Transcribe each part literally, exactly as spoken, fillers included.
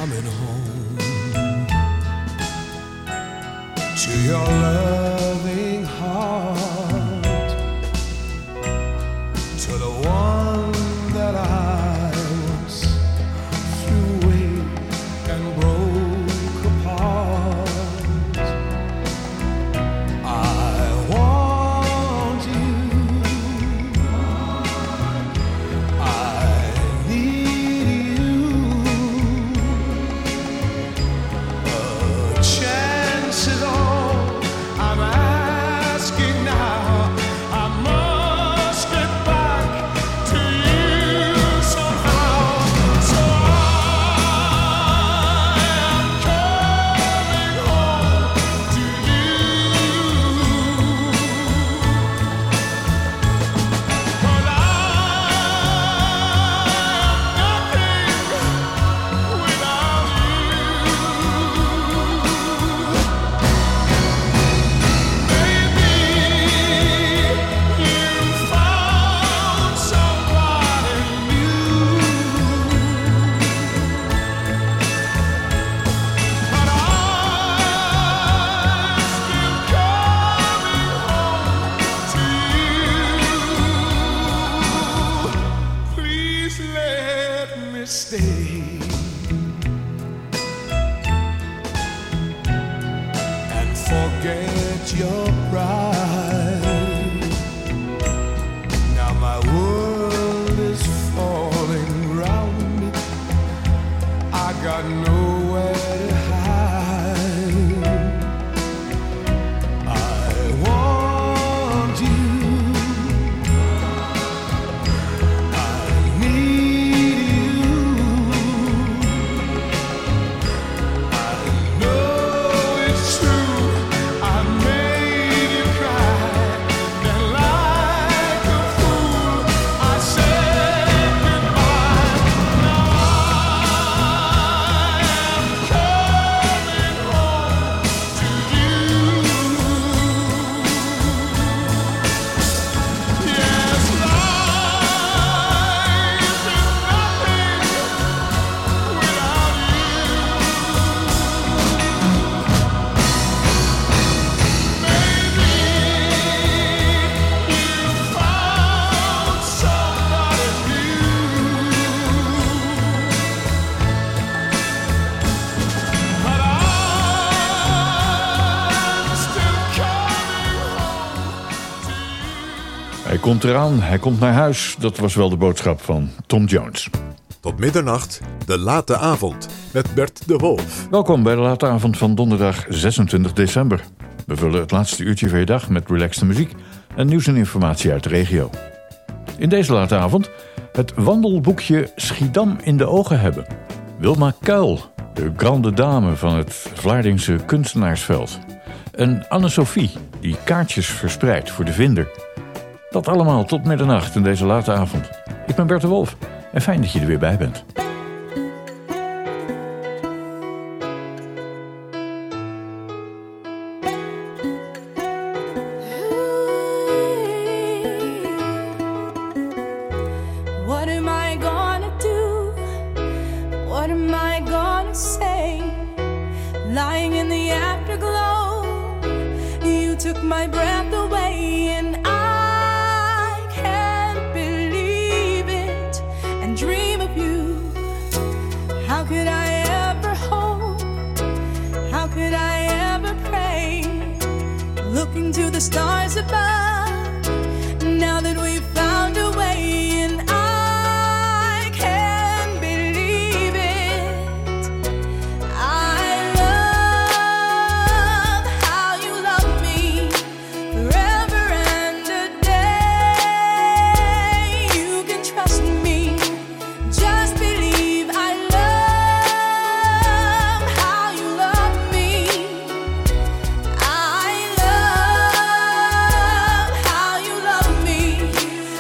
coming home to your loving heart, to the one that I once threw away and broke apart. I want you, I need you. A chance is all I'm asking now. I must get back to you somehow. So I am coming home to you. 'Cause I am nothing without you. Maybe you found somebody new, but I'm still coming home to you. Please let me stay and forget your pride. Now my world is falling round me. I got nowhere to hide. I want you, I need you. I know it's true, I made you cry. Then like a fool, I said goodbye. Now I am coming home to you. Yes, life is nothing without you. Maybe you found somebody new, but I'm still coming home to you. Hij komt eraan, hij komt naar huis. Dat was wel de boodschap van Tom Jones. Tot middernacht, de late avond, met Bert de Wolf. Welkom bij de late avond van donderdag zesentwintig december. We vullen het laatste uurtje van je dag met relaxte muziek en nieuws en informatie uit de regio. In deze late avond het wandelboekje Schiedam in de ogen hebben. Wilma Kuil, de grande dame van het Vlaardingse kunstenaarsveld. En Anne-Sophie, die kaartjes verspreidt voor de vinder. Dat allemaal tot middernacht in deze late avond. Ik ben Bert de Wolf en fijn dat je er weer bij bent. What am I gonna do? What am I gonna say? Lying in the afterglow, you took my breath away, and I can't believe it and dream of you. How could I ever hope? How could I ever pray? Looking to the stars above, now that we've found a way, and I can't believe it. I love how you love me forever and a day. You can trust me, just believe. I love how you love me. I love how you love me.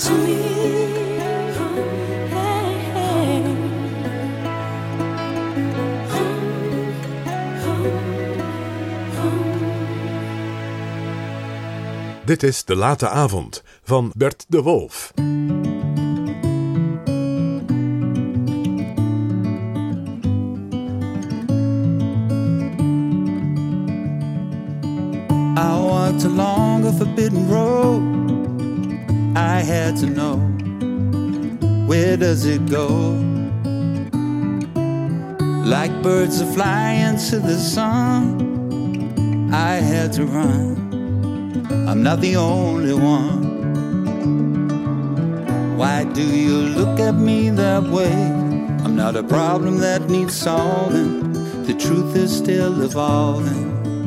to me. Hey, hey. Dit is De Late Avond van Bert de Wolf. I walked along a forbidden road. I had to know, where does it go? Like birds that fly into the sun, I had to run. I'm not the only one. Why do you look at me that way? I'm not a problem that needs solving. The truth is still evolving.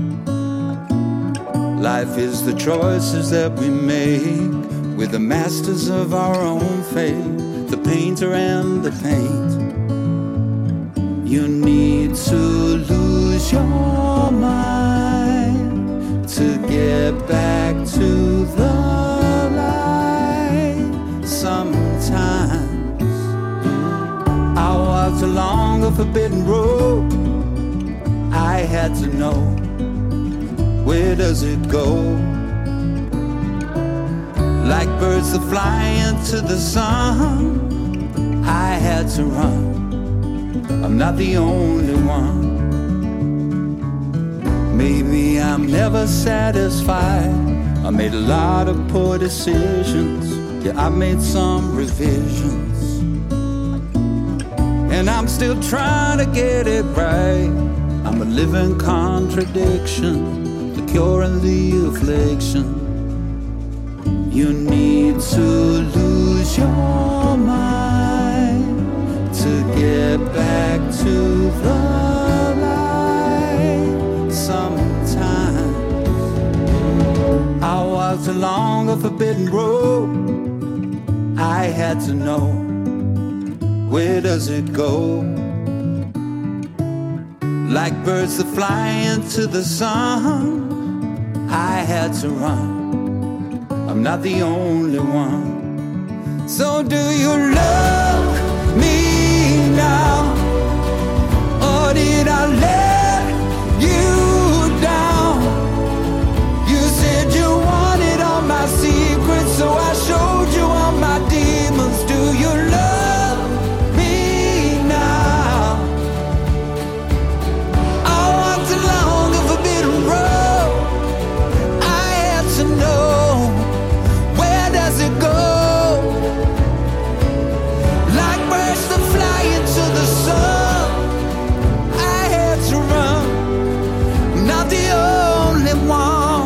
Life is the choices that we make. We're the masters of our own fate, the painter and the paint. You need to lose your mind to get back to the light. Sometimes I walked along a forbidden road. I had to know, where does it go? Like birds that fly into the sun, I had to run. I'm not the only one. Maybe I'm never satisfied. I made a lot of poor decisions. Yeah, I made some revisions. And I'm still trying to get it right. I'm a living contradiction, the cure and the affliction. You need to lose your mind to get back to the light. Sometimes I walked along a forbidden road. I had to know, where does it go? Like birds that fly into the sun, I had to run. I'm not the only one. So do you love me now? Or did I let you down? You said you wanted all my secrets, so I showed you all my demons. Do you love me now? I walked along a forbidden road. I had to know, where does it go? Like birds that fly into the sun, I had to run. I'm not the only one.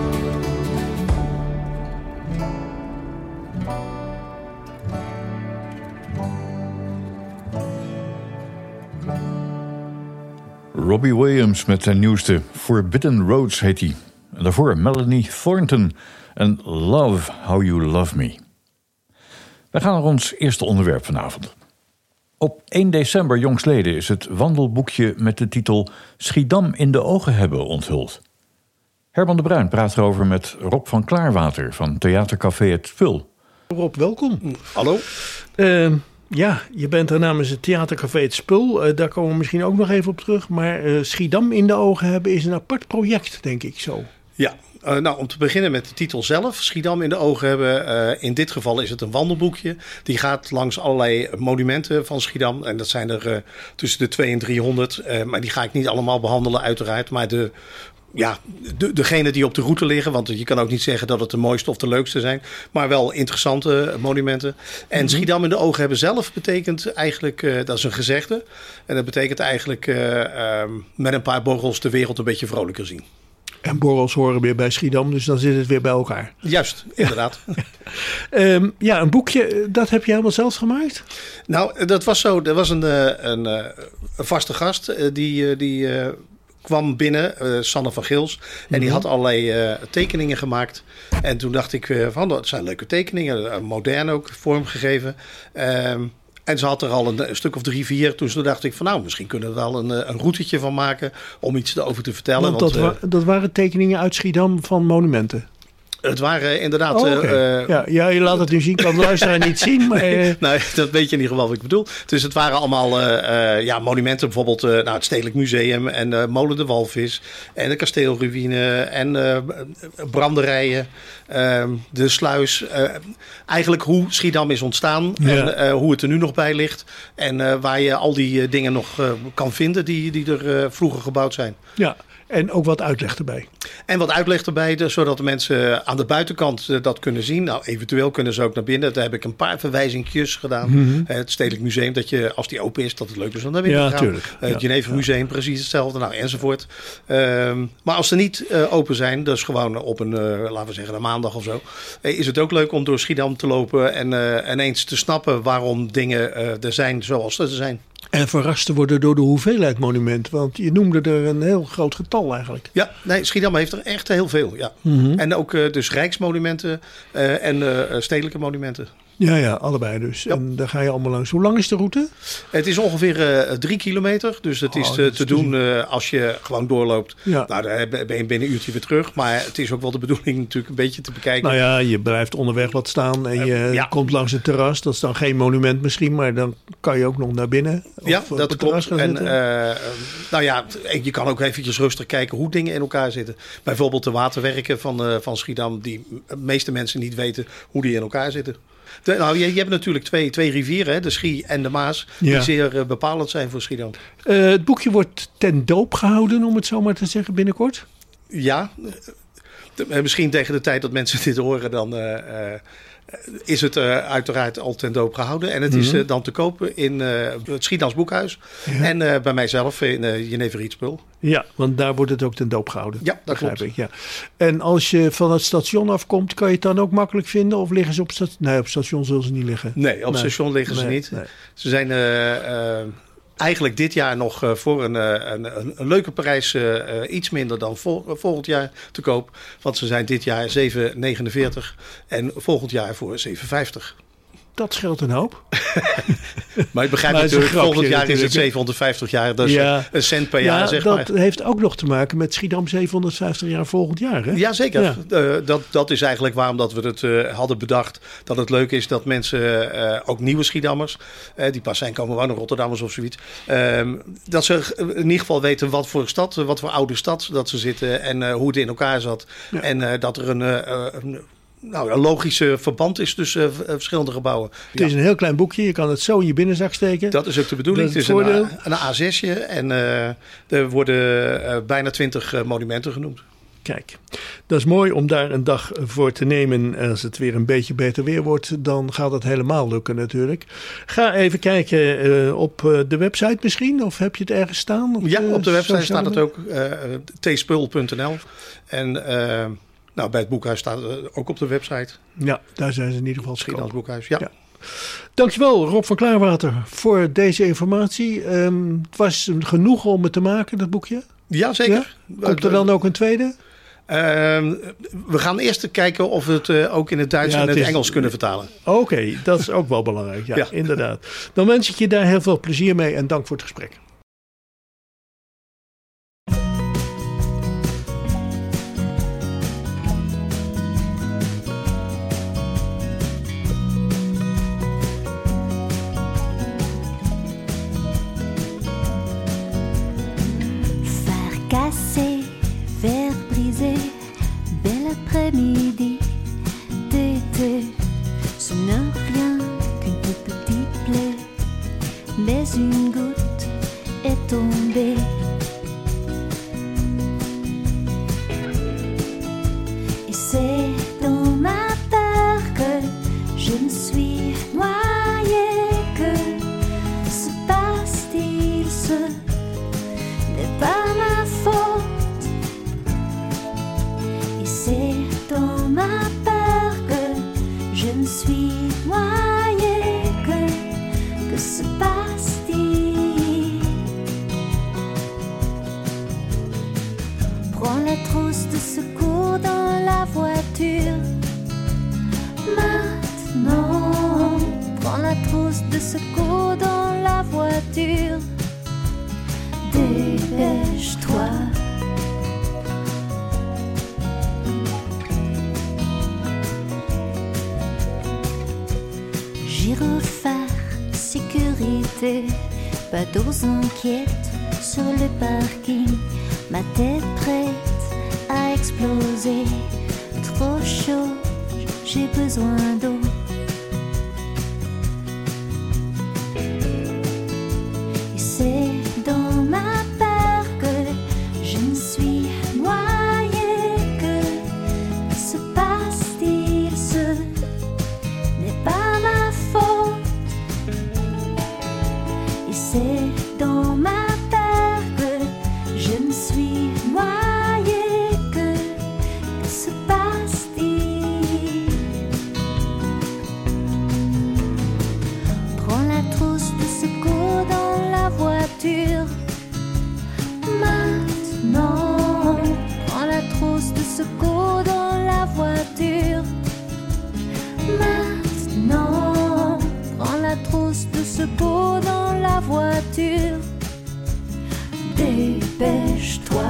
Robbie Williams met zijn nieuwste Forbidden Roads heet hij. En daarvoor Melanie Thornton en Love How You Love Me. We gaan naar ons eerste onderwerp vanavond. Op één december jongstleden is het wandelboekje met de titel Schiedam in de ogen hebben onthuld. Herman de Bruin praat erover met Rob van Klaarwater van Theatercafé Het Spul. Rob, welkom. Hallo. Uh, ja, je bent er namens het Theatercafé Het Spul. Uh, daar komen we misschien ook nog even op terug. Maar uh, Schiedam in de ogen hebben is een apart project, denk ik zo. Ja, uh, nou om te beginnen met de titel zelf. Schiedam in de ogen hebben. Uh, in dit geval is het een wandelboekje. Die gaat langs allerlei monumenten van Schiedam. En dat zijn er uh, tussen de tweehonderd en driehonderd. Uh, maar die ga ik niet allemaal behandelen uiteraard. Maar de... Ja, de, degene die op de route liggen. Want je kan ook niet zeggen dat het de mooiste of de leukste zijn. Maar wel interessante monumenten. En mm-hmm. Schiedam in de ogen hebben zelf betekent eigenlijk... Uh, dat is een gezegde. En dat betekent eigenlijk uh, uh, met een paar borrels de wereld een beetje vrolijker zien. En borrels horen weer bij Schiedam, dus dan zit het weer bij elkaar. Juist, inderdaad. um, ja, een boekje, dat heb je helemaal zelf gemaakt? Nou, dat was zo. Er was een, een, een vaste gast die... die uh, kwam binnen, uh, Sanne van Gils. En mm-hmm. die had allerlei uh, tekeningen gemaakt. En toen dacht ik uh, van, dat zijn leuke tekeningen. Uh, modern ook, vormgegeven. Um, en ze had er al een, een stuk of drie, vier. Toen dacht ik van, nou, misschien kunnen we wel een, een routetje van maken... om iets erover te vertellen. Want, want dat, uh, wa- dat waren tekeningen uit Schiedam van monumenten? Het waren inderdaad... Oh, okay. uh, uh, ja, ja, je laat het nu zien, kan de luisteraar niet zien. Maar, uh... nou, dat weet je in ieder geval wat ik bedoel. Dus het waren allemaal uh, uh, ja, monumenten. Bijvoorbeeld uh, nou, het Stedelijk Museum en uh, Molen de Walvis. En de kasteelruïne en uh, branderijen. Uh, de sluis. Uh, eigenlijk hoe Schiedam is ontstaan. Ja. En uh, hoe het er nu nog bij ligt. En uh, waar je al die uh, dingen nog uh, kan vinden die, die er uh, vroeger gebouwd zijn. Ja. En ook wat uitleg erbij. En wat uitleg erbij, dus, zodat de mensen aan de buitenkant uh, dat kunnen zien. Nou, eventueel kunnen ze ook naar binnen. Daar heb ik een paar verwijzingjes gedaan. Mm-hmm. Uh, het Stedelijk Museum, dat je, als die open is, dat het leuk is om naar binnen ja, te gaan. Tuurlijk. Uh, het ja, Genever ja. Museum, precies hetzelfde. Nou, enzovoort. Um, maar als ze niet uh, open zijn, dus gewoon op een, uh, laten we zeggen, een maandag of zo. Uh, is het ook leuk om door Schiedam te lopen en, uh, en eens te snappen waarom dingen uh, er zijn zoals ze er zijn. En verrast te worden door de hoeveelheid monumenten. Want je noemde er een heel groot getal eigenlijk. Ja, nee, Schiedam heeft er echt heel veel. Ja. Mm-hmm. En ook uh, dus rijksmonumenten uh, en uh, stedelijke monumenten. Ja, ja, allebei dus. Ja. En daar ga je allemaal langs. Hoe lang is de route? Het is ongeveer uh, drie kilometer. Dus het is oh, te, te doen uh, als je gewoon doorloopt. Ja. Nou, dan ben je binnen een uurtje weer terug. Maar het is ook wel de bedoeling natuurlijk een beetje te bekijken. Nou ja, je blijft onderweg wat staan en je uh, ja. komt langs het terras. Dat is dan geen monument misschien, maar dan kan je ook nog naar binnen. Ja, of dat klopt. En, uh, nou ja, je kan ook eventjes rustig kijken hoe dingen in elkaar zitten. Bijvoorbeeld de waterwerken van, uh, van Schiedam. Die de meeste mensen niet weten hoe die in elkaar zitten. De, nou, je, je hebt natuurlijk twee, twee rivieren, hè, de Schie en de Maas, die ja. zeer uh, bepalend zijn voor Schiedam. Uh, het boekje wordt ten doop gehouden, om het zo maar te zeggen, binnenkort? Ja, uh, misschien tegen de tijd dat mensen dit horen, dan uh, uh, is het uh, uiteraard al ten doop gehouden. En het mm-hmm. is uh, dan te kopen in uh, het Schiedams Boekhuis ja. en uh, bij mijzelf in uh, Jenever Rietspul. Ja, want daar wordt het ook ten doop gehouden. Ja, dat klopt. Ik, ja. En als je van het station afkomt, kan je het dan ook makkelijk vinden? Of liggen ze op station? Nee, op station zullen ze niet liggen. Nee, op nee. station liggen ze nee, niet. Nee. Ze zijn uh, uh, eigenlijk dit jaar nog uh, voor een, uh, een, een leuke prijs uh, iets minder dan vol, uh, volgend jaar te koop. Want ze zijn dit jaar zeven negenenveertig en volgend jaar voor zeven vijftig. Dat scheelt een hoop. Maar ik begrijp natuurlijk, volgend jaar is het zevenhonderdvijftig jaar. Dat is ja. een cent per jaar, ja, zeg dat maar. Dat heeft ook nog te maken met Schiedam zevenhonderdvijftig jaar volgend jaar, hè? Jazeker. Ja. Uh, dat, dat is eigenlijk waarom dat we het uh, hadden bedacht. Dat het leuk is dat mensen, uh, ook nieuwe Schiedammers, uh, die pas zijn komen wonen, Rotterdammers of zoiets. Uh, dat ze in ieder geval weten wat voor stad, wat voor oude stad dat ze zitten en uh, hoe het in elkaar zat. Ja. En uh, dat er een... Uh, een Nou, een logische verband is tussen uh, verschillende gebouwen. Het is ja. een heel klein boekje. Je kan het zo in je binnenzak steken. Dat is ook de bedoeling. Het is een, een, een A zesje en uh, er worden uh, bijna twintig uh, monumenten genoemd. Kijk, dat is mooi om daar een dag voor te nemen. Als het weer een beetje beter weer wordt, dan gaat het helemaal lukken natuurlijk. Ga even kijken uh, op uh, de website misschien. Of heb je het ergens staan? Op ja, de, op de website staat het ook. Uh, t spul punt n l En... Uh, Nou, bij het boekhuis staat het ook op de website. Ja, daar zijn ze in ieder geval Schiedams Boekhuis, ja. ja. Dankjewel Rob van Klaarwater voor deze informatie. Um, het was genoeg om het te maken, dat boekje? Ja, zeker. Ja? Komt er dan ook een tweede? Uh, we gaan eerst kijken of we het uh, ook in het Duits ja, en het, het is... Engels kunnen vertalen. Oké, okay, dat is ook wel belangrijk. Ja, ja, inderdaad. Dan wens ik je daar heel veel plezier mee en dank voor het gesprek. Cassé, verre brisé, bel après-midi d'été. Ce n'est rien qu'une toute petite plaie, mais une goutte est tombée. Et c'est dans ma peur que je me suis noyée. Que se passe-t-il, ce n'est pas ma faute. Et c'est dans ma peur que je me suis noyée. Que, que se passe-t-il? Prends la trousse de secours dans la voiture. Maintenant, prends la trousse de secours dans la voiture. Dépêche-toi. gyrophare, sécurité, pas d'eaux inquiètes sur le parking, ma tête prête à exploser, trop chaud, j'ai besoin d'eau. Et c'est dans ma peur que je me suis noyée, que ce passe-t-il, ce n'est pas ma faute. Et c'est dans ma peur que je me suis noyée, que se passe-t-il? Prends la trousse de secours dans la voiture maintenant. Prends la trousse de secours dans la voiture maintenant. Prends la trousse de secours dans la voiture. Dépêche-toi.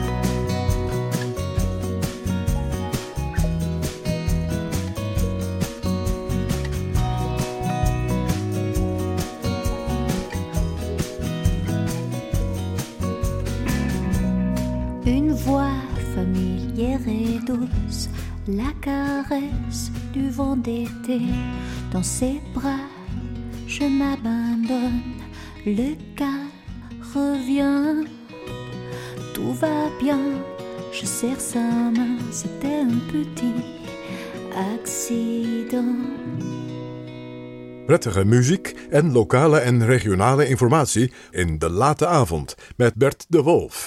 Une voix familière et douce, la caresse du vent d'été. Dans ses bras, je m'abandonne, le calme revient. Tout va bien, je serre sa main, c'était un petit accident. Prettige muziek en lokale en regionale informatie in De Late Avond met Bert de Wolf.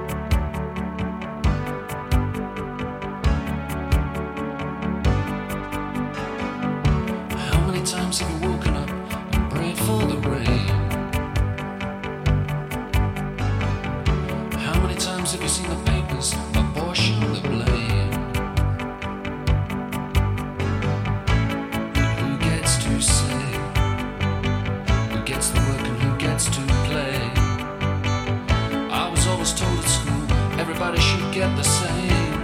How many times have you woken up and prayed for the rain? How many times have you seen the papers apportion the blame? Who gets to say? Who gets the work and who gets to play? I was always told at school everybody should get the same.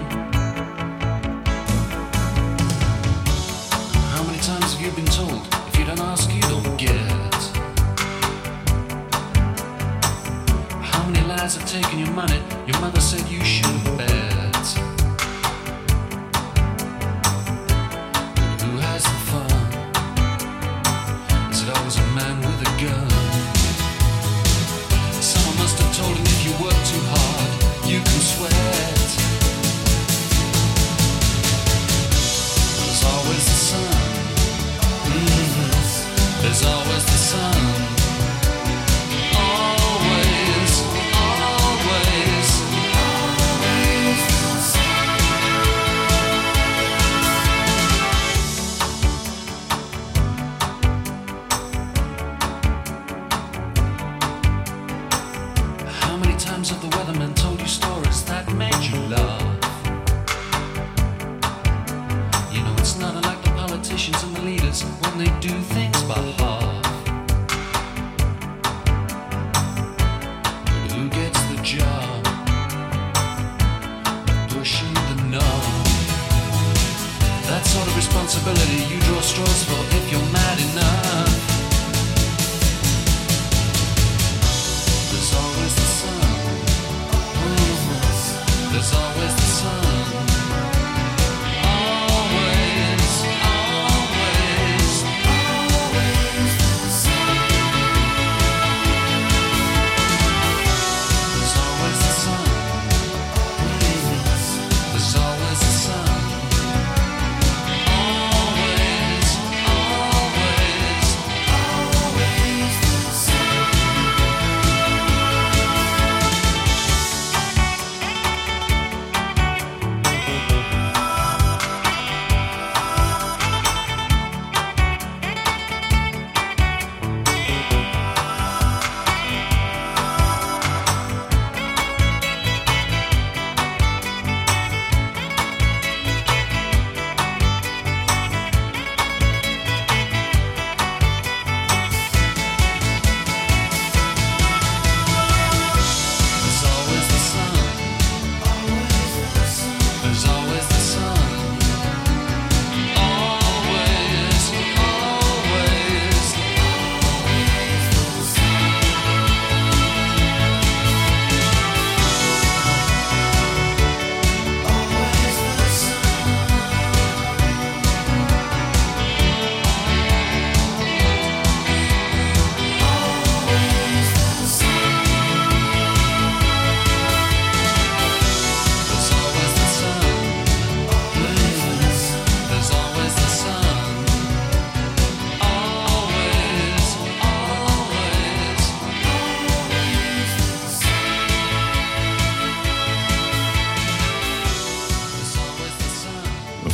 How many times have you been told if you don't ask you don't get? How many lies have taken your money? Your mother said you should bet. Who has the fun? Is it always a man with a gun? Someone must have told him if you work too hard, you can sweat. There's always the sun. Mm, there's always the sun. Always, always, always. How many times have the weathermen told you stories that made you laugh? You know it's not unlike the politicians and the leaders when they do things by half. But who gets the job? Pushing the knob. That sort of responsibility you draw straws for if you're mad enough. There's always the sun. There's always the sun. Always, always, always the sun. There's always the sun. There's always the sun. Always, always.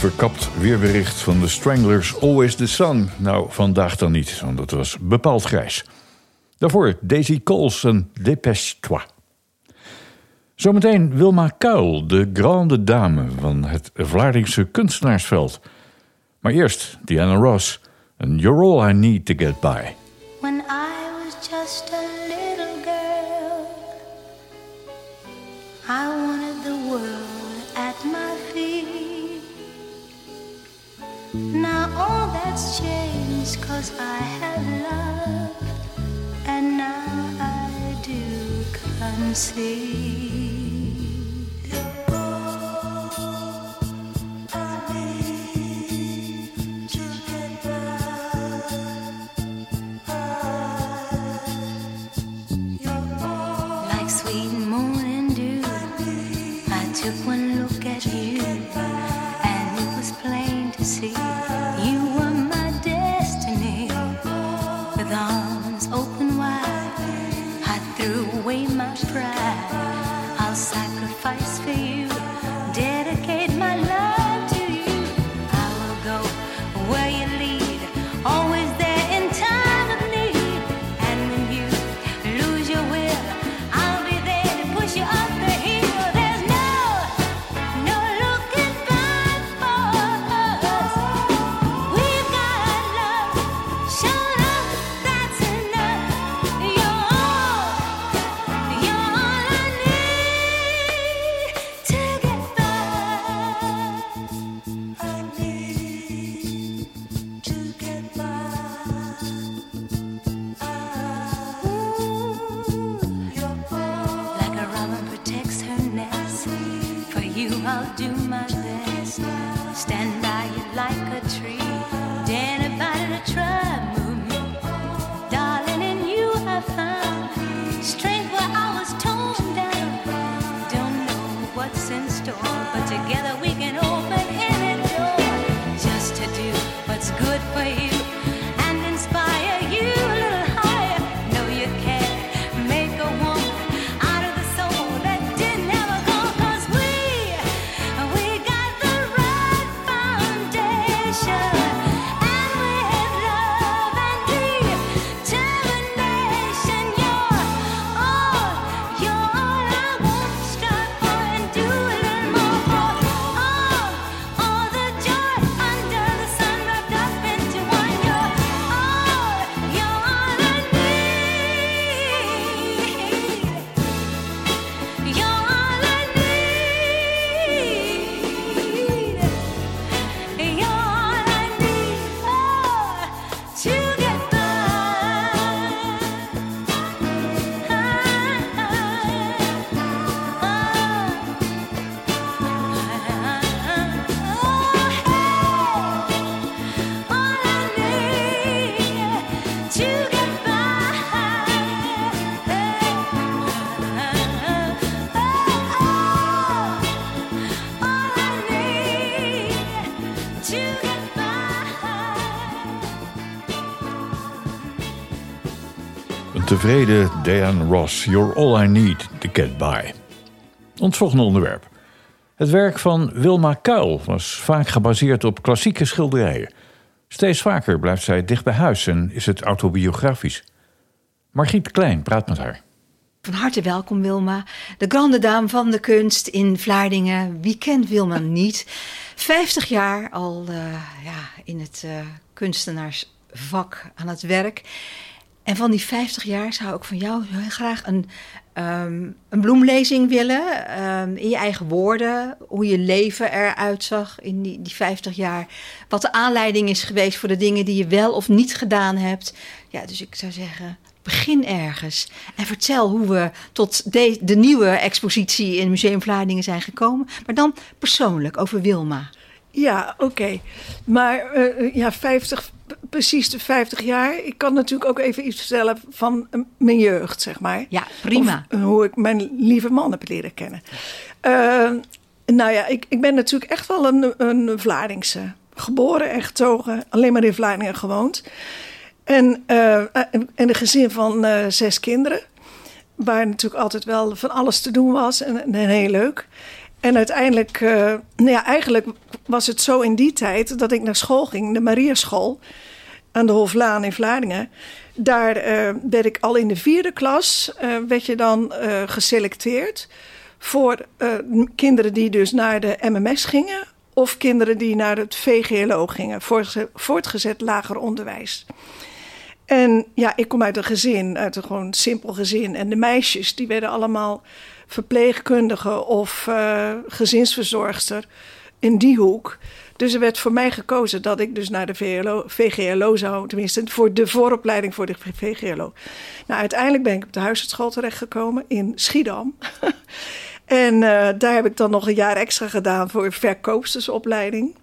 verkapt weerbericht van de Stranglers, Always the Sun. Nou, vandaag dan niet, want het was bepaald grijs. Daarvoor Daisy Coles en Dépêche-toi. Zometeen Wilma Kuil, de grande dame van het Vlaardingse kunstenaarsveld. Maar eerst Diana Ross en You're All I Need to Get By. When I was just a little girl, I wanted the world at my feet. Now all that's changed 'cause I have love, and now I do concede. Took one look at you, and it was plain to see you were my destiny. With arms open wide, I threw away my pride. I'll sacrifice for you, dedicate my love to you. I will go where you lead, always there in time of need. And when you lose your will, I'll be there to push you up the hill. I'll do my best, stand by you like a tree. Dare anybody to try move me, darling, in you I found strength where I was torn down. Don't know what's in store, but together we can open any door. Just to do what's good for you and inspire you a little higher. Know you can make a woman out of the soul that didn't ever go. 'Cause we We got the right foundation, and with love and determination, you're all, you're all I want to strive for and do a little more for. All, all the joy under the sun wrapped up into one. You're all, you're all I need. You're all I need. You're all I need, oh, to get by. All I need to get by. All I need to get by. Een tevreden Diana Ross, You're All I Need to Get By. Ons volgende onderwerp. Het werk van Wilma Kuil was vaak gebaseerd op klassieke schilderijen. Steeds vaker blijft zij dicht bij huis en is het autobiografisch. Margriet Klein praat met haar. Van harte welkom, Wilma. De grande dame van de kunst in Vlaardingen. Wie kent Wilma niet? Vijftig jaar al uh, ja, in het uh, kunstenaarsvak aan het werk. En van die vijftig jaar zou ik van jou heel graag een, um, een bloemlezing willen. Um, in je eigen woorden. Hoe je leven eruit zag in die, die vijftig jaar. Wat de aanleiding is geweest voor de dingen die je wel of niet gedaan hebt. Ja, dus ik zou zeggen, begin ergens. En vertel hoe we tot de, de nieuwe expositie in Museum Vlaardingen zijn gekomen. Maar dan persoonlijk over Wilma. Ja, oké. Okay. Maar uh, ja, vijftig, precies de vijftig jaar. Ik kan natuurlijk ook even iets vertellen van uh, mijn jeugd, zeg maar. Ja, prima. Of, uh, hoe ik mijn lieve man heb leren kennen. Uh, nou ja, ik, ik ben natuurlijk echt wel een, een Vlaardingse. Geboren en getogen, alleen maar in Vlaardingen gewoond. En, uh, en een gezin van uh, zes kinderen. Waar natuurlijk altijd wel van alles te doen was en, en heel leuk. En uiteindelijk, uh, nou ja, eigenlijk was het zo in die tijd dat ik naar school ging, de Mariaschool aan de Hoflaan in Vlaardingen. Daar uh, werd ik al in de vierde klas, uh, werd je dan uh, geselecteerd voor uh, kinderen die dus naar de M M S gingen of kinderen die naar het V G L O gingen, voortgezet lager onderwijs. En ja, ik kom uit een gezin, uit een gewoon simpel gezin. En de meisjes, die werden allemaal verpleegkundige of uh, gezinsverzorgster in die hoek. Dus er werd voor mij gekozen dat ik dus naar de V G L O zou, tenminste voor de vooropleiding voor de V G L O. Nou, uiteindelijk ben ik op de huisartsschool terechtgekomen in Schiedam. En uh, daar heb ik dan nog een jaar extra gedaan voor een verkoopstersopleiding.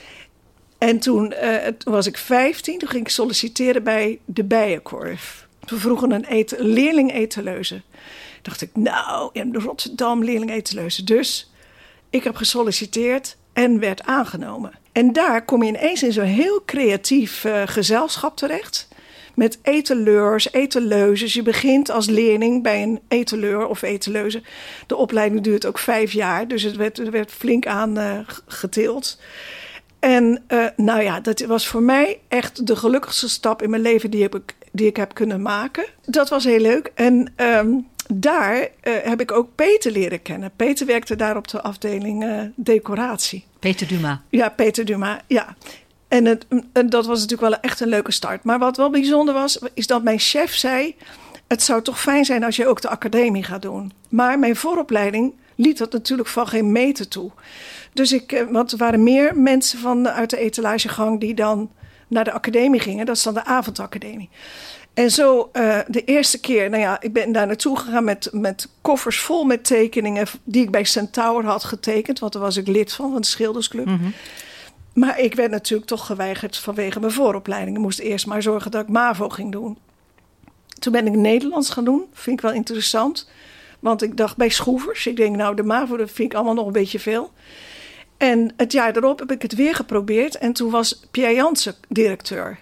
En toen, uh, toen was ik vijftien, toen ging ik solliciteren bij de Bijenkorf. Toen vroegen een eten, leerling etaleuze. Dacht ik, nou, in Rotterdam leerling etaleuze. Dus ik heb gesolliciteerd en werd aangenomen. En daar kom je ineens in zo'n heel creatief uh, gezelschap terecht. Met etaleurs, etaleuzes. Je begint als leerling bij een etaleur of etaleuze. De opleiding duurt ook vijf jaar, dus het werd, het werd flink aan uh, getild. En uh, nou ja, dat was voor mij echt de gelukkigste stap in mijn leven die, heb ik, die ik heb kunnen maken. Dat was heel leuk. En um, daar uh, heb ik ook Peter leren kennen. Peter werkte daar op de afdeling uh, decoratie. Peter Duma. Ja, Peter Duma, ja. En, het, en dat was natuurlijk wel echt een leuke start. Maar wat wel bijzonder was, is dat mijn chef zei, het zou toch fijn zijn als je ook de academie gaat doen. Maar mijn vooropleiding liet dat natuurlijk van geen meter toe. Dus ik, want er waren meer mensen van, uit de etalagegang die dan naar de academie gingen. Dat is dan de avondacademie. En zo uh, de eerste keer, nou ja, ik ben daar naartoe gegaan met, met koffers vol met tekeningen die ik bij Centaur had getekend. Want daar was ik lid van, van de schildersclub. Mm-hmm. Maar ik werd natuurlijk toch geweigerd vanwege mijn vooropleiding. Ik moest eerst maar zorgen dat ik MAVO ging doen. Toen ben ik Nederlands gaan doen. Vind ik wel interessant. Want ik dacht bij schroevers. Ik denk, nou, de MAVO, dat vind ik allemaal nog een beetje veel. En het jaar erop heb ik het weer geprobeerd. En toen was Pierre Jansen directeur.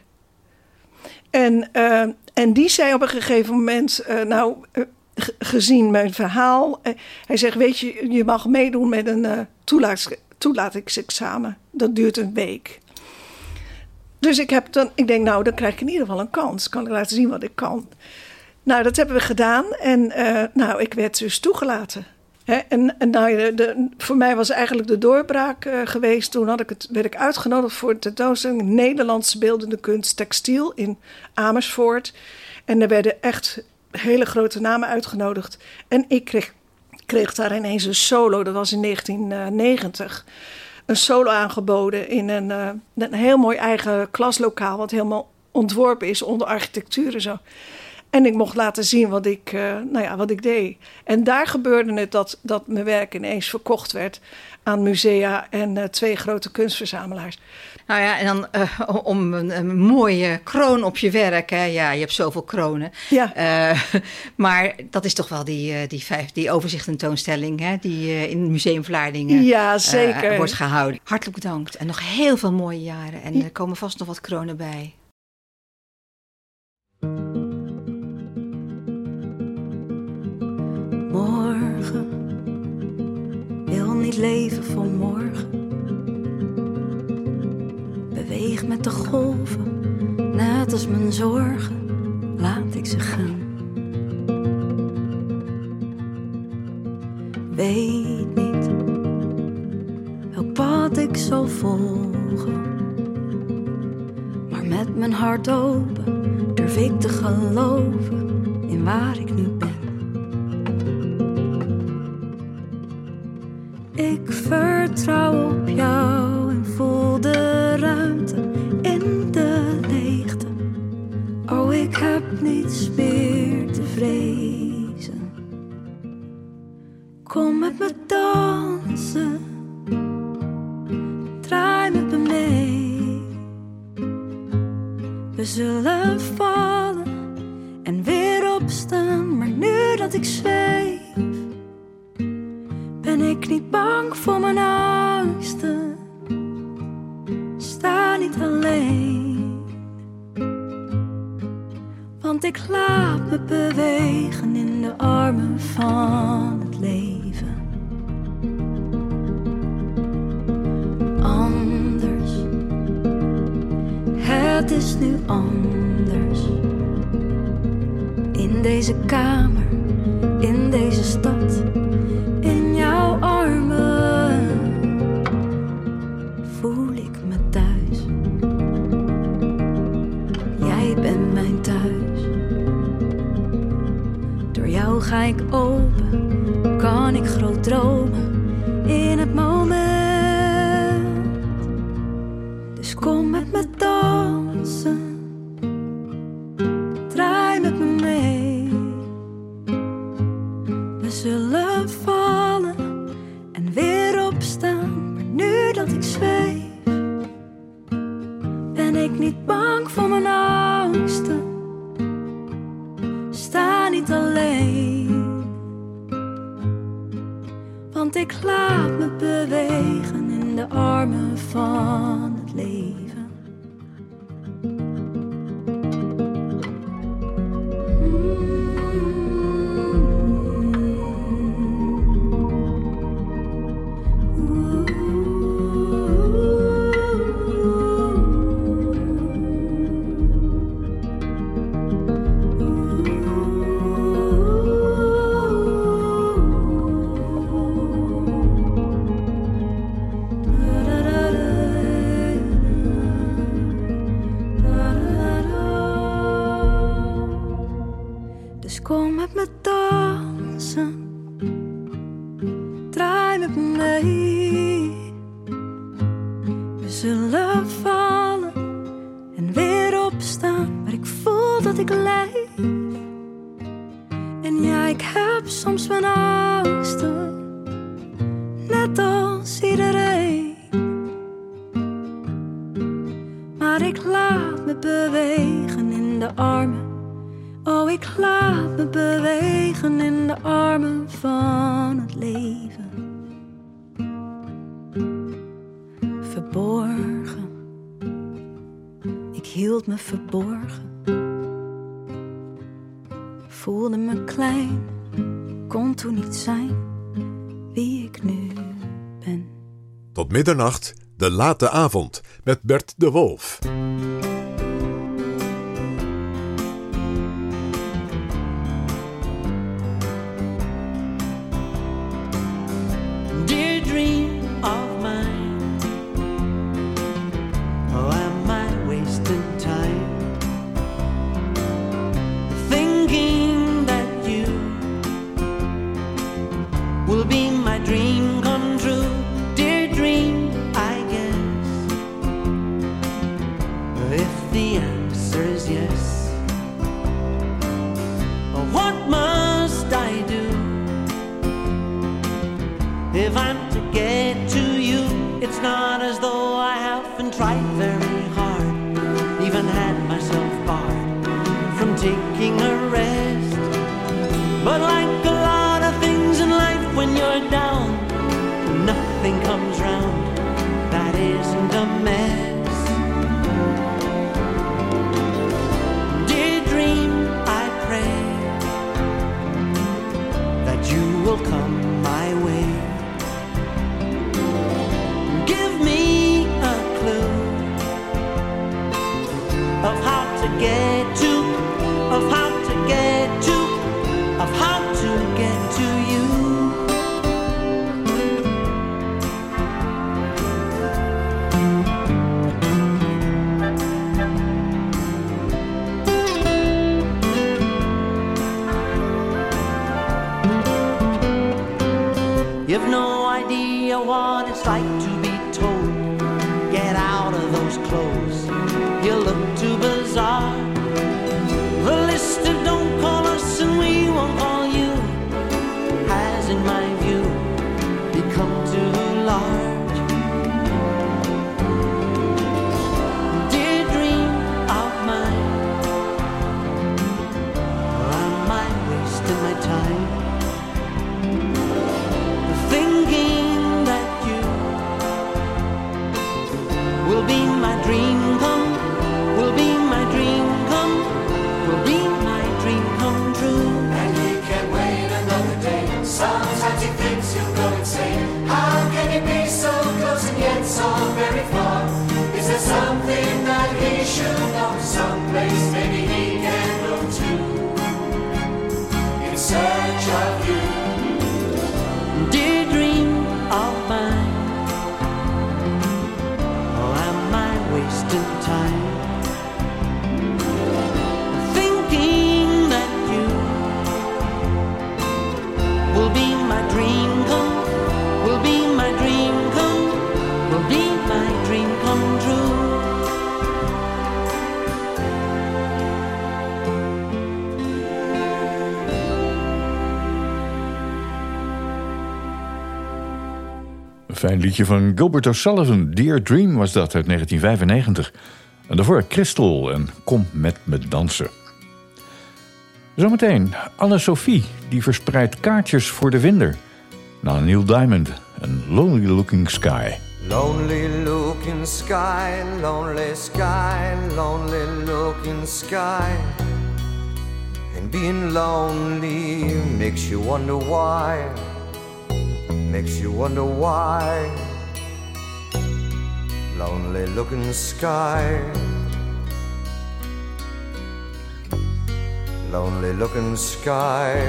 En, uh, en die zei op een gegeven moment, uh, nou, uh, g- gezien mijn verhaal. Uh, hij zegt, weet je, je mag meedoen met een uh, toelaats, toelatingsexamen. Dat duurt een week. Dus ik, heb dan, ik denk, nou, dan krijg ik in ieder geval een kans. Kan ik laten zien wat ik kan. Nou, dat hebben we gedaan. En uh, nou, ik werd dus toegelaten. Hè? En, en nou, de, de, voor mij was eigenlijk de doorbraak uh, geweest. Toen had ik het, werd ik uitgenodigd voor de tentoonstelling Nederlandse beeldende kunst textiel in Amersfoort. En er werden echt hele grote namen uitgenodigd. En ik kreeg, kreeg daar ineens een solo. Dat was in negentien negentig. Een solo aangeboden in een, uh, een heel mooi eigen klaslokaal. Wat helemaal ontworpen is onder architectuur en zo. En ik mocht laten zien wat ik, uh, nou ja, wat ik deed. En daar gebeurde het dat, dat mijn werk ineens verkocht werd aan musea en uh, twee grote kunstverzamelaars. Nou ja, en dan uh, om een, een mooie kroon op je werk. Hè? Ja, je hebt zoveel kronen. Ja. Uh, maar dat is toch wel die, uh, die, vijf, die overzichttentoonstelling, hè? Die uh, in het Museum Vlaardingen ja, zeker. Uh, wordt gehouden. Hartelijk bedankt. En nog heel veel mooie jaren. En er komen vast nog wat kronen bij. Morgen wil niet leven voor morgen. Beweeg met de golven, net als mijn zorgen, laat ik ze gaan. Weet niet welk pad ik zal volgen, maar met mijn hart open durf ik te geloven in waar ik nu ben. Ik vertrouw op jou en voel de ruimte in de leegte. Oh, ik heb niets meer te vrezen. Kom met me dansen, draai met me mee. We zullen vallen en weer opstaan, maar nu dat ik zweef, ben ik niet bang voor mijn angsten. Sta niet alleen, want ik laat me bewegen in de armen van het leven. het is nu anders. In deze kamer, in deze stad, in jouw armen voel ik me thuis. Jij bent mijn thuis. Door jou ga ik open, kan ik groot dromen in het moment. Dus kom met me dansen, draai met me mee. We zullen vallen en weer opstaan, maar nu dat ik zweef, ben ik niet bang voor mijn angsten. Sta niet alleen, want ik laat me bewegen in de armen van het leven. Dus kom met me dansen, draai met me mee. We zullen vallen en weer opstaan, maar ik voel dat ik leef. En ja, ik heb soms mijn angsten, net als iedereen. Maar ik laat me bewegen in de armen. Oh, ik laat me bewegen in de armen van het leven. Verborgen, ik hield me verborgen. Voelde me klein, kon toen niet zijn wie ik nu ben. Tot middernacht, de late avond, met Bert de Wolf. You've no idea what it's like to be told, get out of those clothes, you look too bizarre. The list of don't call us and we won't call you has, in my view, become too large. Dear dream of mine, am I wasting my time? Thinking that you fijn liedje van Gilbert O'Sullivan. Dear Dream was dat uit negentien vijfennegentig. En daarvoor Crystal en Kom met me dansen. Zometeen Anne-Sophie, die verspreidt kaartjes voor de vinder. Na Neil Diamond en Lonely Looking Sky. Lonely looking sky, lonely sky, lonely looking sky. And being lonely makes you wonder why, makes you wonder why. Lonely looking sky, lonely looking sky.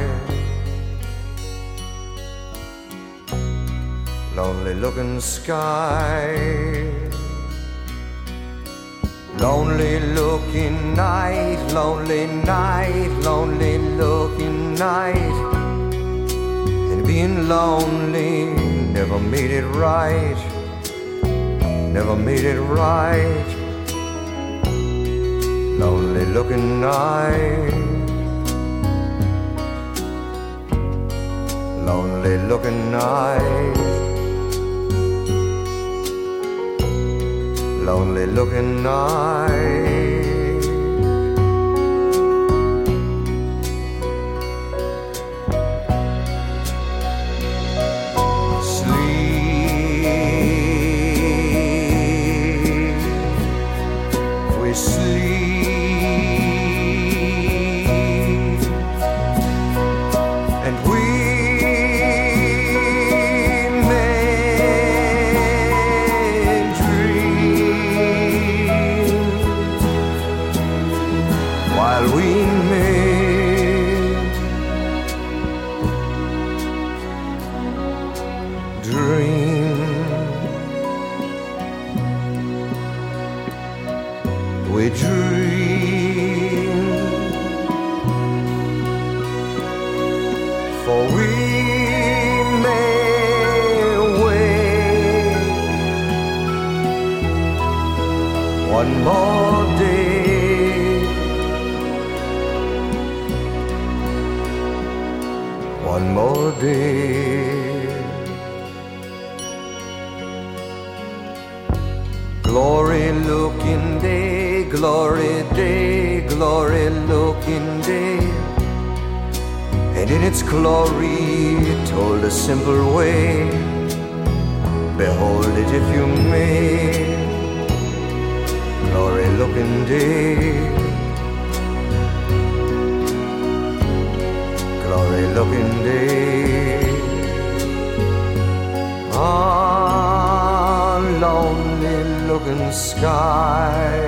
Lonely looking sky, lonely looking night, lonely night, lonely looking night. And being lonely never made it right, never made it right. Lonely looking night, lonely looking night. Lonely looking night. Sleep, we sleep, and we one more day, one more day. Glory looking day, glory day, glory looking day. And in its glory it told a simple way, behold it if you may. Glory looking day, glory looking day. Ah, lonely looking sky.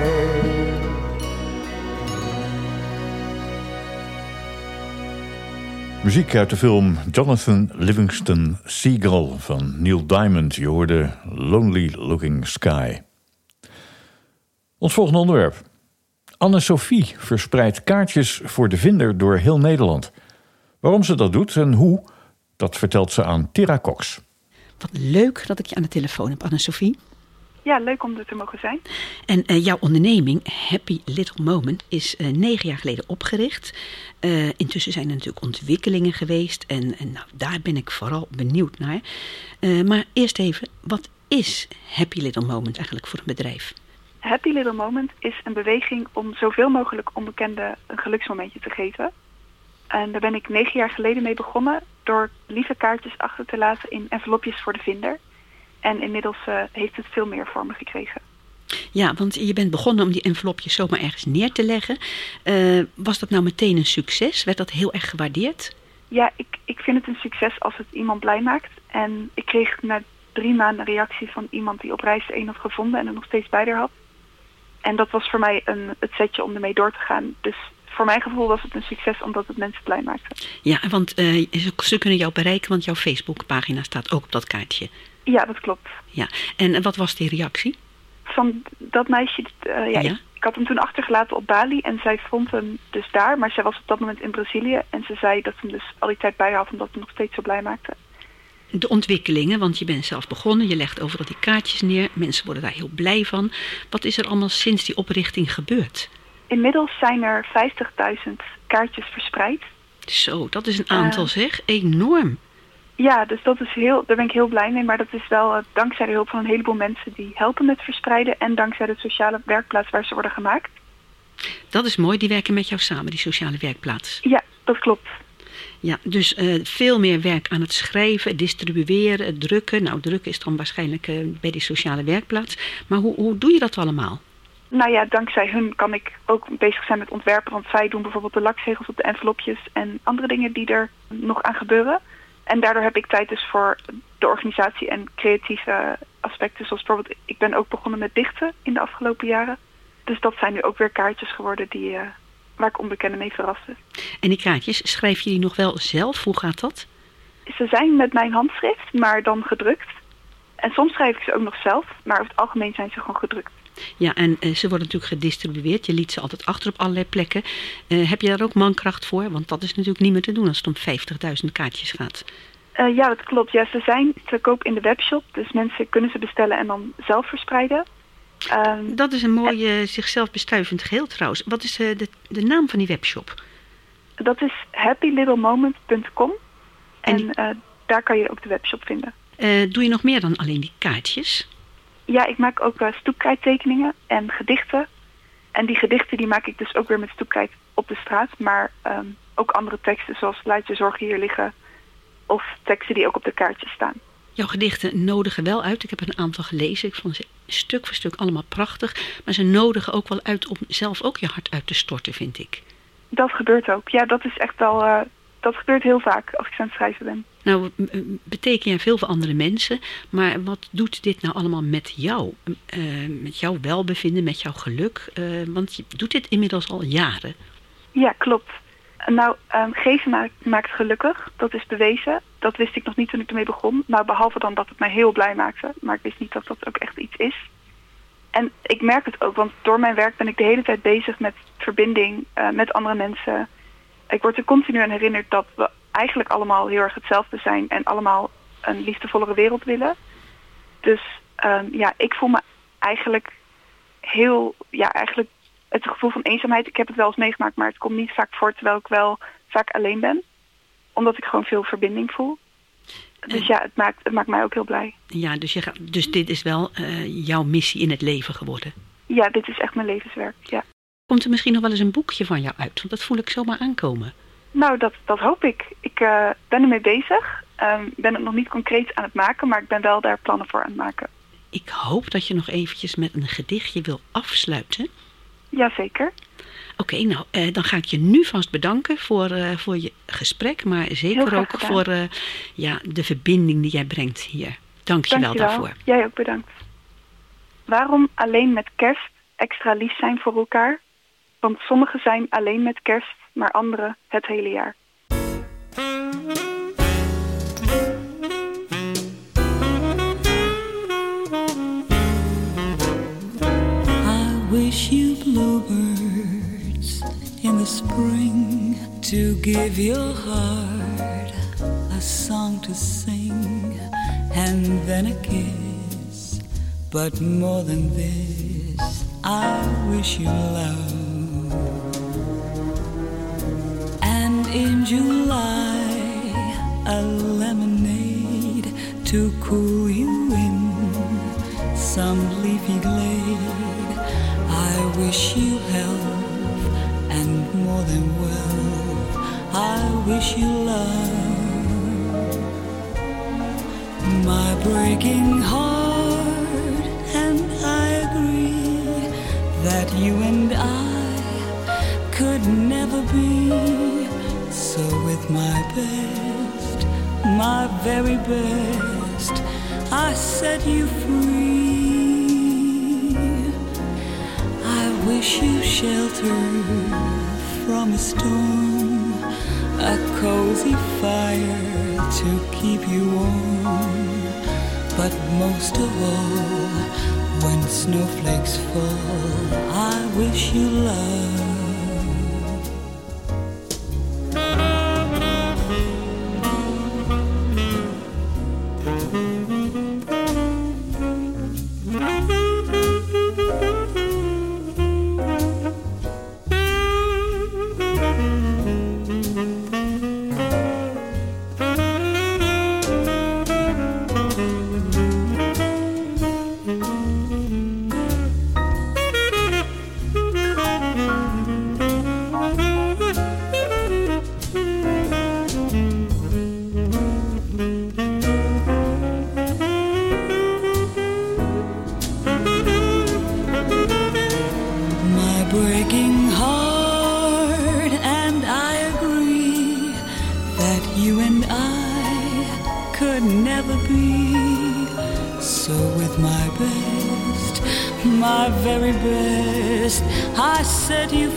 Muziek uit de film Jonathan Livingston Seagull van Neil Diamond. Je hoorde Lonely Looking Sky. Ons volgende onderwerp. Anne-Sophie verspreidt kaartjes voor de vinder door heel Nederland. Waarom ze dat doet en hoe, dat vertelt ze aan Tera Cox. Wat leuk dat ik je aan de telefoon heb, Anne-Sophie. Ja, leuk om er te mogen zijn. En uh, jouw onderneming, Happy Little Moment, is uh, negen jaar geleden opgericht. Uh, intussen zijn er natuurlijk ontwikkelingen geweest. En, en nou, daar ben ik vooral benieuwd naar. Uh, maar eerst even, wat is Happy Little Moment eigenlijk voor een bedrijf? Happy Little Moment is een beweging om zoveel mogelijk onbekenden een geluksmomentje te geven. En daar ben ik negen jaar geleden mee begonnen door lieve kaartjes achter te laten in envelopjes voor de vinder. En inmiddels uh, heeft het veel meer vormen gekregen. Ja, want je bent begonnen om die envelopjes zomaar ergens neer te leggen. Uh, was dat nou meteen een succes? Werd dat heel erg gewaardeerd? Ja, ik, ik vind het een succes als het iemand blij maakt. En ik kreeg na drie maanden een reactie van iemand die op reis een had gevonden en er nog steeds bij haar had. En dat was voor mij een, het setje om ermee door te gaan. Dus voor mijn gevoel was het een succes omdat het mensen blij maakte. Ja, want uh, ze, ze kunnen jou bereiken, want jouw Facebookpagina staat ook op dat kaartje. Ja, dat klopt. Ja, en wat was die reactie? Van dat meisje, uh, ja, ja? Ik, ik had hem toen achtergelaten op Bali en zij vond hem dus daar. Maar zij was op dat moment in Brazilië en ze zei dat ze hem dus al die tijd bij had omdat het hem nog steeds zo blij maakte. De ontwikkelingen, want je bent zelf begonnen, je legt overal die kaartjes neer. Mensen worden daar heel blij van. Wat is er allemaal sinds die oprichting gebeurd? Inmiddels zijn er vijftigduizend kaartjes verspreid. Zo, dat is een aantal uh, zeg, enorm. Ja, dus dat is heel, daar ben ik heel blij mee. Maar dat is wel uh, dankzij de hulp van een heleboel mensen die helpen met verspreiden. En dankzij de sociale werkplaats waar ze worden gemaakt. Dat is mooi, die werken met jou samen, die sociale werkplaats. Ja, dat klopt. Ja, dus uh, veel meer werk aan het schrijven, distribueren, drukken. Nou, drukken is dan waarschijnlijk uh, bij die sociale werkplaats. Maar hoe, hoe doe je dat allemaal? Nou ja, dankzij hun kan ik ook bezig zijn met ontwerpen. Want zij doen bijvoorbeeld de lakzegels op de envelopjes en andere dingen die er nog aan gebeuren. En daardoor heb ik tijd dus voor de organisatie en creatieve aspecten. Zoals bijvoorbeeld, ik ben ook begonnen met dichten in de afgelopen jaren. Dus dat zijn nu ook weer kaartjes geworden die, uh, waar ik onbekenden mee verraste. En die kaartjes, schrijf je die nog wel zelf? Hoe gaat dat? Ze zijn met mijn handschrift, maar dan gedrukt. En soms schrijf ik ze ook nog zelf, maar over het algemeen zijn ze gewoon gedrukt. Ja, en uh, ze worden natuurlijk gedistribueerd. Je liet ze altijd achter op allerlei plekken. Uh, heb je daar ook mankracht voor? Want dat is natuurlijk niet meer te doen als het om vijftigduizend kaartjes gaat. Uh, ja, dat klopt. Ja, ze zijn te koop in de webshop. Dus mensen kunnen ze bestellen en dan zelf verspreiden. Um, dat is een mooi uh, zichzelf bestuivend geheel trouwens. Wat is uh, de, de naam van die webshop? Dat is happy little moment punt com. En, en uh, daar kan je ook de webshop vinden. Uh, doe je nog meer dan alleen die kaartjes? Ja, ik maak ook uh, stoepkrijttekeningen en gedichten. En die gedichten die maak ik dus ook weer met stoepkrijt op de straat. Maar um, ook andere teksten zoals laat je zorgen hier liggen. Of teksten die ook op de kaartjes staan. Jouw gedichten nodigen wel uit. Ik heb er een aantal gelezen. Ik vond ze stuk voor stuk allemaal prachtig. Maar ze nodigen ook wel uit om zelf ook je hart uit te storten, vind ik. Dat gebeurt ook. Ja, dat is echt wel... Uh, dat gebeurt heel vaak als ik aan het schrijven ben. Nou, beteken jij veel voor andere mensen. Maar wat doet dit nou allemaal met jou? Uh, met jouw welbevinden, met jouw geluk? Uh, want je doet dit inmiddels al jaren. Ja, klopt. Nou, um, geven maakt, maakt gelukkig. Dat is bewezen. Dat wist ik nog niet toen ik ermee begon. Nou, behalve dan dat het mij heel blij maakte. Maar ik wist niet dat dat ook echt iets is. En ik merk het ook, want door mijn werk ben ik de hele tijd bezig met verbinding uh, met andere mensen. Ik word er continu aan herinnerd dat we eigenlijk allemaal heel erg hetzelfde zijn en allemaal een liefdevollere wereld willen. Dus um, ja, ik voel me eigenlijk heel, ja, eigenlijk het gevoel van eenzaamheid. Ik heb het wel eens meegemaakt, maar het komt niet vaak voor terwijl ik wel vaak alleen ben. Omdat ik gewoon veel verbinding voel. Dus ja, het maakt, het maakt mij ook heel blij. Ja, dus, je gaat, dus dit is wel uh, jouw missie in het leven geworden? Ja, dit is echt mijn levenswerk, ja. Komt er misschien nog wel eens een boekje van jou uit? Want dat voel ik zomaar aankomen. Nou, dat, dat hoop ik. Ik uh, ben ermee bezig. Ik um, ben het nog niet concreet aan het maken, maar ik ben wel daar plannen voor aan het maken. Ik hoop dat je nog eventjes met een gedichtje wil afsluiten. Jazeker. Oké, okay, nou, uh, dan ga ik je nu vast bedanken voor, uh, voor je gesprek, maar zeker ook gedaan. voor uh, ja, de verbinding die jij brengt hier. Dank je wel daarvoor. Jij ook bedankt. Waarom alleen met kerst extra lief zijn voor elkaar? Want sommigen zijn alleen met kerst, maar anderen het hele jaar. I wish you bluebirds in the spring to give your heart a song to sing and then a kiss. But more than this, I wish you love. And in July, a lemonade to cool you in some leafy glade. I wish you health and more than wealth. I wish you love. My breaking heart and I agree that you and I could never be. So with my best, my very best, I set you free. I wish you shelter from a storm, a cozy fire to keep you warm. But most of all, when snowflakes fall, I wish you love. ever be. So with my best, my very best, I set you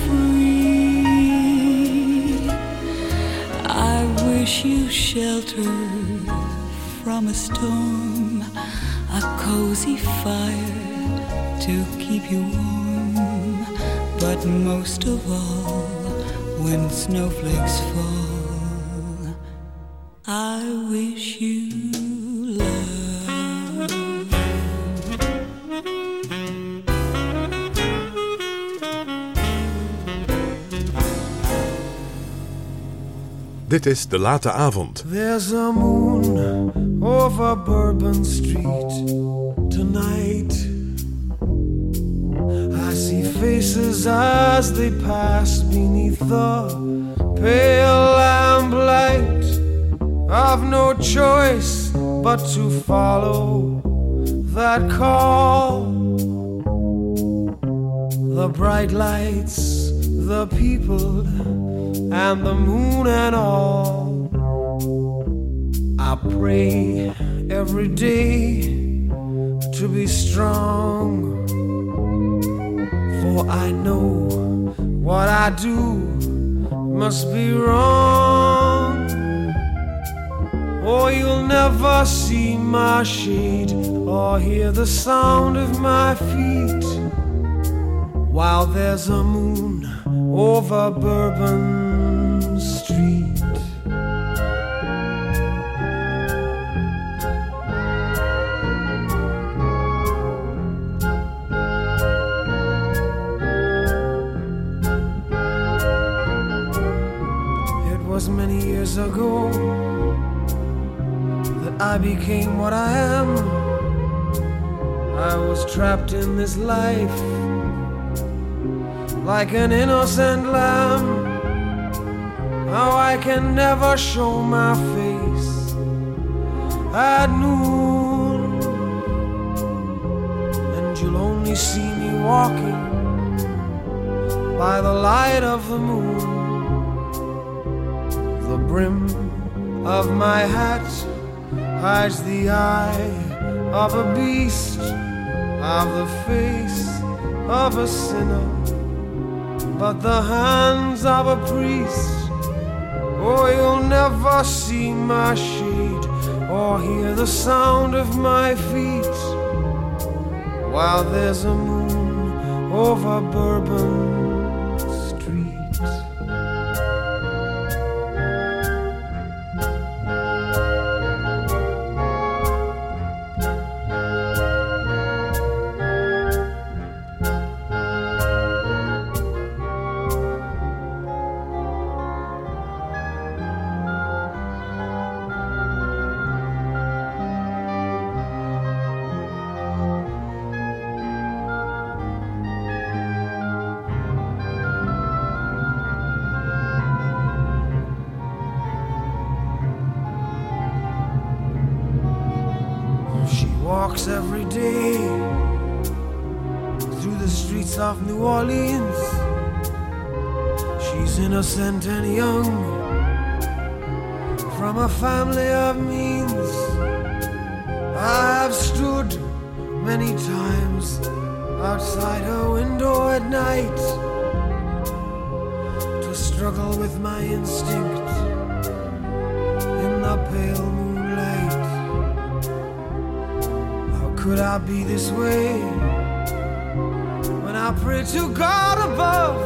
free. I wish you shelter from a storm, a cozy fire to keep you warm, but most of all, when snowflakes fall, I wish you love. Dit is De Late Avond. There's a moon over Bourbon Street tonight. I see faces as they pass beneath the pale lamplight. I've no choice but to follow that call. The bright lights, the people, and the moon and all. I pray every day to be strong, for I know what I do must be wrong. Or you'll never see my shade or hear the sound of my feet while there's a moon over Bourbon Street. It was many years ago that I became what I am. I was trapped in this life like an innocent lamb. How I can never show my face at noon, and you'll only see me walking by the light of the moon. The brim of my hat hides the eye of a beast, of the face of a sinner, but the hands of a priest. Oh, you'll never see my shade or hear the sound of my feet while there's a moon over Bourbon Street. Walks every day through the streets of New Orleans. She's innocent and young, from a family of means. I have stood many times outside her window at night to struggle with my instinct in the pale moonlight. Could I be this way when I pray to God above?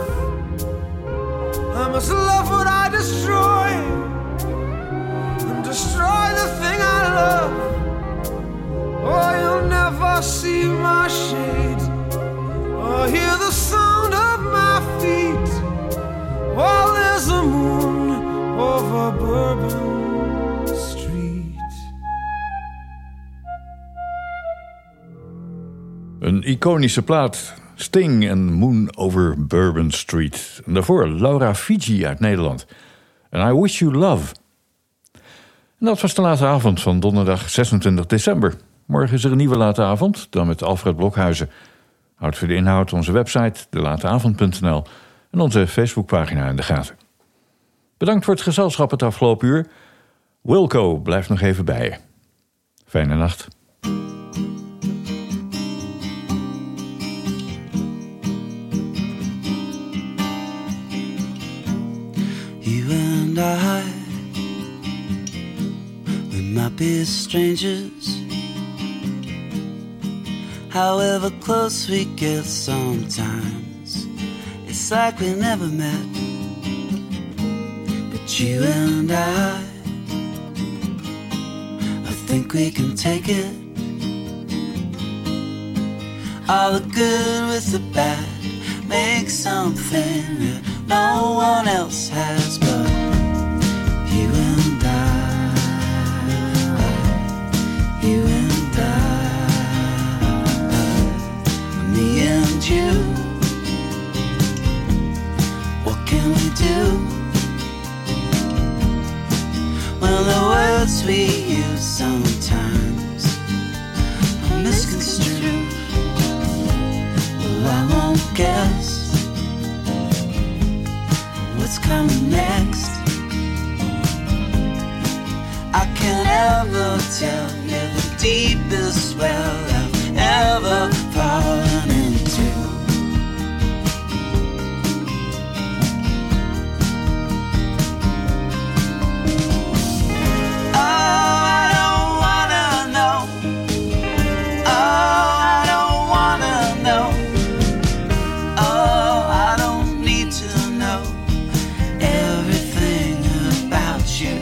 I must love what I destroy and destroy the thing I love. Oh, you'll never see my shade or hear the sound of my feet while there's a moon over Bourbon Street. Een iconische plaat, Sting en Moon over Bourbon Street. En daarvoor Laura Fiji uit Nederland. En I Wish You Love. En dat was de late avond van donderdag zesentwintig december. Morgen is er een nieuwe late avond, dan met Alfred Blokhuizen. Houd voor de inhoud onze website, de late avond punt n l... en onze Facebookpagina in de gaten. Bedankt voor het gezelschap het afgelopen uur. Wilco blijft nog even bij je. Fijne nacht. You and I, we might be strangers. However close we get sometimes, it's like we never met. But you and I, I think we can take it. All the good with the bad, make something that no one else has but you and I. You and I, me and you. What can we do when the words we use sometimes are misconstrued? Well, I won't guess what's coming next. I can't ever tell you the deepest well I've ever fallen into. Oh, I don't wanna know. Oh, I don't wanna know. Oh, I don't need to know everything about you.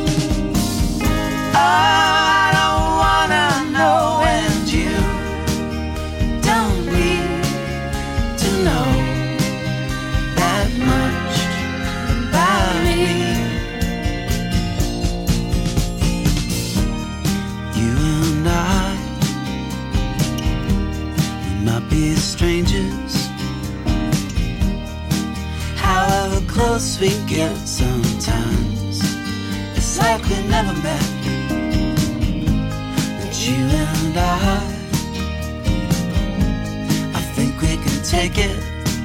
Oh, I don't wanna know, and you don't need to know that much about me. You and I, we might be strangers. However close we get sometimes, it's like we never met. But you and I, I think we can take it.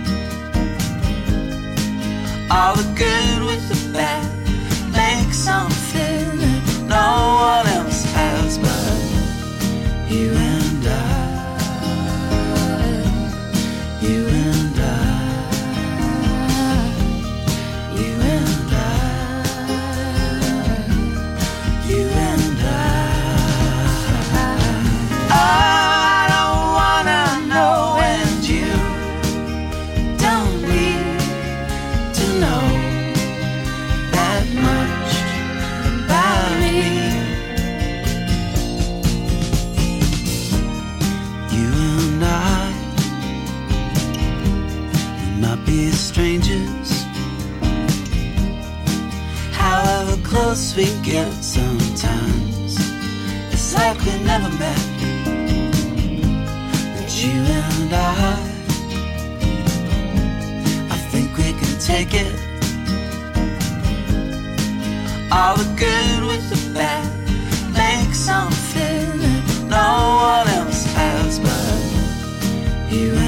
All the good with the bad, make something that no one else has but you and I. You and I. You and I. You and I. Oh, I don't wanna know, and you don't need to know that much about me. You and I, we might be strangers. However close we get sometimes, it's like we never met. But you and I, I think we can take it. All the good with the bad, make something that no one else has but you and I.